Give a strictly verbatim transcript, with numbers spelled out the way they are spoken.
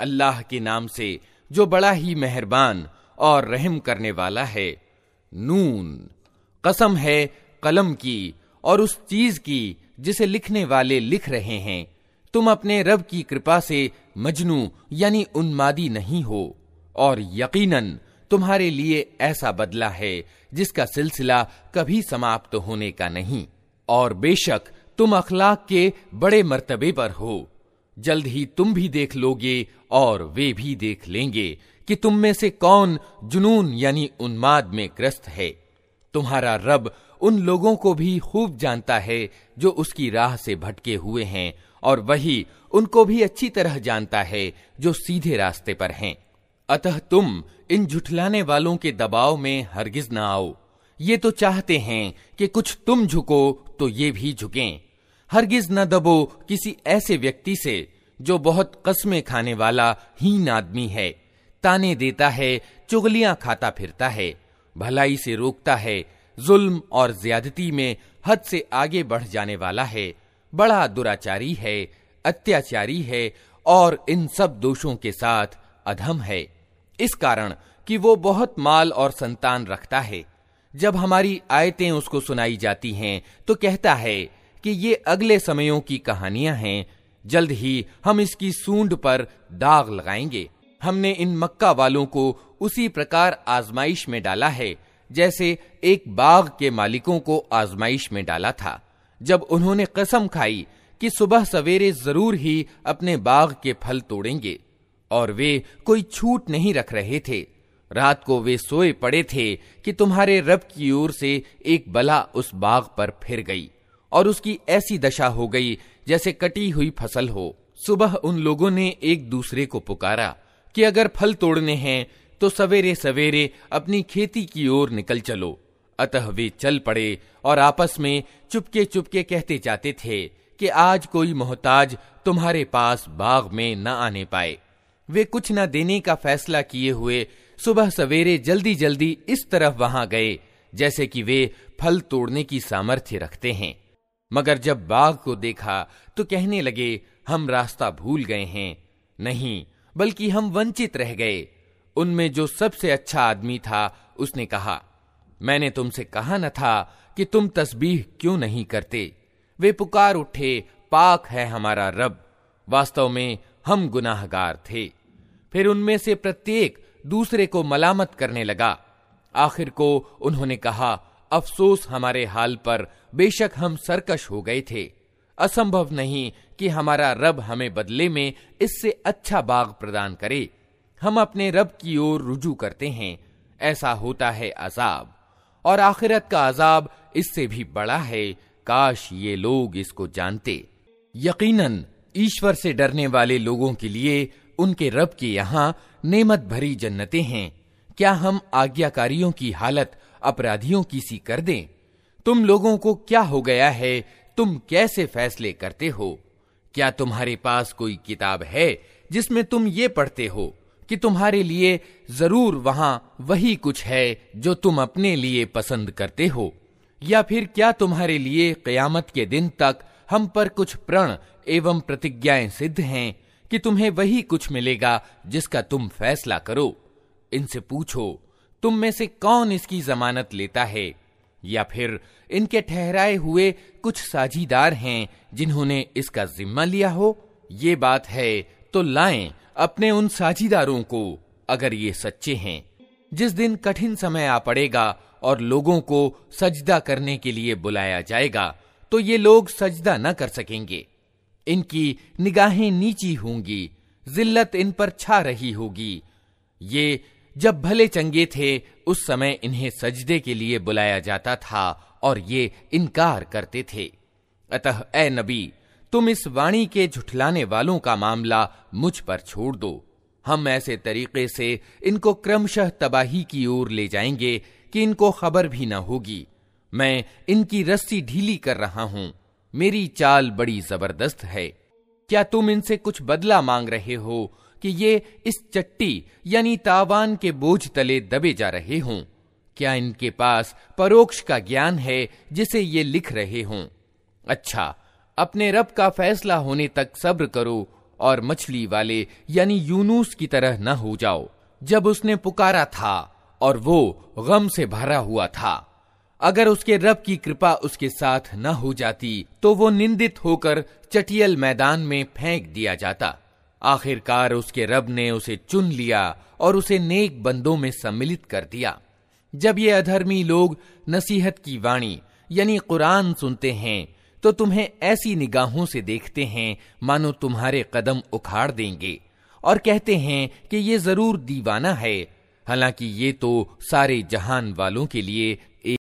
अल्लाह के नाम से जो बड़ा ही मेहरबान और रहम करने वाला है। नून, कसम है कलम की और उस चीज की जिसे लिखने वाले लिख रहे हैं। तुम अपने रब की कृपा से मजनू यानी उन्मादी नहीं हो, और यकीनन तुम्हारे लिए ऐसा बदला है जिसका सिलसिला कभी समाप्त होने का नहीं। और बेशक तुम अखलाक के बड़े मर्तबे पर हो। जल्द ही तुम भी देख लोगे और वे भी देख लेंगे कि तुम में से कौन जुनून यानी उन्माद में ग्रस्त है। तुम्हारा रब उन लोगों को भी खूब जानता है जो उसकी राह से भटके हुए हैं, और वही उनको भी अच्छी तरह जानता है जो सीधे रास्ते पर हैं। अतः तुम इन झुठलाने वालों के दबाव में हरगिज न आओ। ये तो चाहते हैं कि कुछ तुम झुको तो ये भी झुकें। हरगिज न दबो किसी ऐसे व्यक्ति से जो बहुत कस्में खाने वाला हीन आदमी है, ताने देता है, चुगलियां खाता फिरता है, भलाई से रोकता है, जुल्म और ज्यादती में हद से आगे बढ़ जाने वाला है, बड़ा दुराचारी है, अत्याचारी है और इन सब दोषों के साथ अधम है। इस कारण कि वो बहुत माल और संतान रखता है। जब हमारी आयतें उसको सुनाई जाती हैं तो कहता है कि ये अगले समयों की कहानियां हैं, जल्द ही हम इसकी सूंड पर दाग लगाएंगे। हमने इन मक्का वालों को उसी प्रकार आजमाइश में डाला है जैसे एक बाग के मालिकों को आजमाइश में डाला था, जब उन्होंने कसम खाई कि सुबह सवेरे जरूर ही अपने बाग के फल तोड़ेंगे, और वे कोई छूट नहीं रख रहे थे। रात को वे सोए पड़े थे कि तुम्हारे रब की ओर से एक बला उस बाग पर फिर गई और उसकी ऐसी दशा हो गई जैसे कटी हुई फसल हो। सुबह उन लोगों ने एक दूसरे को पुकारा कि अगर फल तोड़ने हैं तो सवेरे सवेरे अपनी खेती की ओर निकल चलो। अतः वे चल पड़े और आपस में चुपके चुपके कहते जाते थे कि आज कोई मोहताज तुम्हारे पास बाग में न आने पाए। वे कुछ न देने का फैसला किए हुए सुबह सवेरे जल्दी जल्दी इस तरफ वहां गए जैसे कि वे फल तोड़ने की सामर्थ्य रखते हैं। मगर जब बाग को देखा तो कहने लगे, हम रास्ता भूल गए हैं। नहीं, बल्कि हम वंचित रह गए। उनमें जो सबसे अच्छा आदमी था उसने कहा, मैंने तुमसे कहा न था कि तुम तस्बीह क्यों नहीं करते। वे पुकार उठे, पाक है हमारा रब, वास्तव में हम गुनाहगार थे। फिर उनमें से प्रत्येक दूसरे को मलामत करने लगा। आखिर को उन्होंने कहा, अफसोस हमारे हाल पर, बेशक हम सरकश हो गए थे। असंभव नहीं कि हमारा रब हमें बदले में इससे अच्छा बाग प्रदान करे। हम अपने रब की ओर रुजू करते हैं। ऐसा होता है अजाब, और आखिरत का अजाब इससे भी बड़ा है। काश ये लोग इसको जानते। यकीनन ईश्वर से डरने वाले लोगों के लिए उनके रब के यहाँ नेमत भरी जन्नतें हैं। क्या हम आज्ञाकारियों की हालत अपराधियों की सी कर दें? तुम लोगों को क्या हो गया है? तुम कैसे फैसले करते हो? क्या तुम्हारे पास कोई किताब है जिसमें तुम ये पढ़ते हो कि तुम्हारे लिए जरूर वहां वही कुछ है जो तुम अपने लिए पसंद करते हो? या फिर क्या तुम्हारे लिए क़यामत के दिन तक हम पर कुछ प्रण एवं प्रतिज्ञाएं सिद्ध हैं कि तुम्हें वही कुछ मिलेगा जिसका तुम फैसला करो? इनसे पूछो, तुम में से कौन इसकी जमानत लेता है? या फिर इनके ठहराए हुए कुछ साझीदार हैं जिन्होंने इसका जिम्मा लिया हो? ये बात है तो लाएं अपने उन साझीदारों को, अगर ये सच्चे हैं। जिस दिन कठिन समय आ पड़ेगा और लोगों को सजदा करने के लिए बुलाया जाएगा तो ये लोग सजदा न कर सकेंगे। इनकी निगाहें नीची होंगी, जिल्लत इन पर छा रही होगी। ये जब भले चंगे थे उस समय इन्हें सजदे के लिए बुलाया जाता था और ये इनकार करते थे। अतः ए नबी, तुम इस वाणी के झुठलाने वालों का मामला मुझ पर छोड़ दो। हम ऐसे तरीके से इनको क्रमशः तबाही की ओर ले जाएंगे कि इनको खबर भी न होगी। मैं इनकी रस्सी ढीली कर रहा हूं। मेरी चाल बड़ी जबरदस्त है। क्या तुम इनसे कुछ बदला मांग रहे हो कि ये इस चट्टी यानी तावान के बोझ तले दबे जा रहे हों? क्या इनके पास परोक्ष का ज्ञान है जिसे ये लिख रहे हों? अच्छा, अपने रब का फैसला होने तक सब्र करो और मछली वाले यानी यूनुस की तरह न हो जाओ, जब उसने पुकारा था और वो गम से भरा हुआ था। अगर उसके रब की कृपा उसके साथ न हो जाती तो वो निंदित होकर चटियल मैदान में फेंक दिया जाता। आखिरकार उसके रब ने उसे चुन लिया और उसे नेक बंदों में सम्मिलित कर दिया। जब ये अधर्मी लोग नसीहत की वाणी यानी कुरान सुनते हैं तो तुम्हें ऐसी निगाहों से देखते हैं मानो तुम्हारे कदम उखाड़ देंगे और कहते हैं कि ये जरूर दीवाना है, हालांकि ये तो सारे जहान वालों के लिए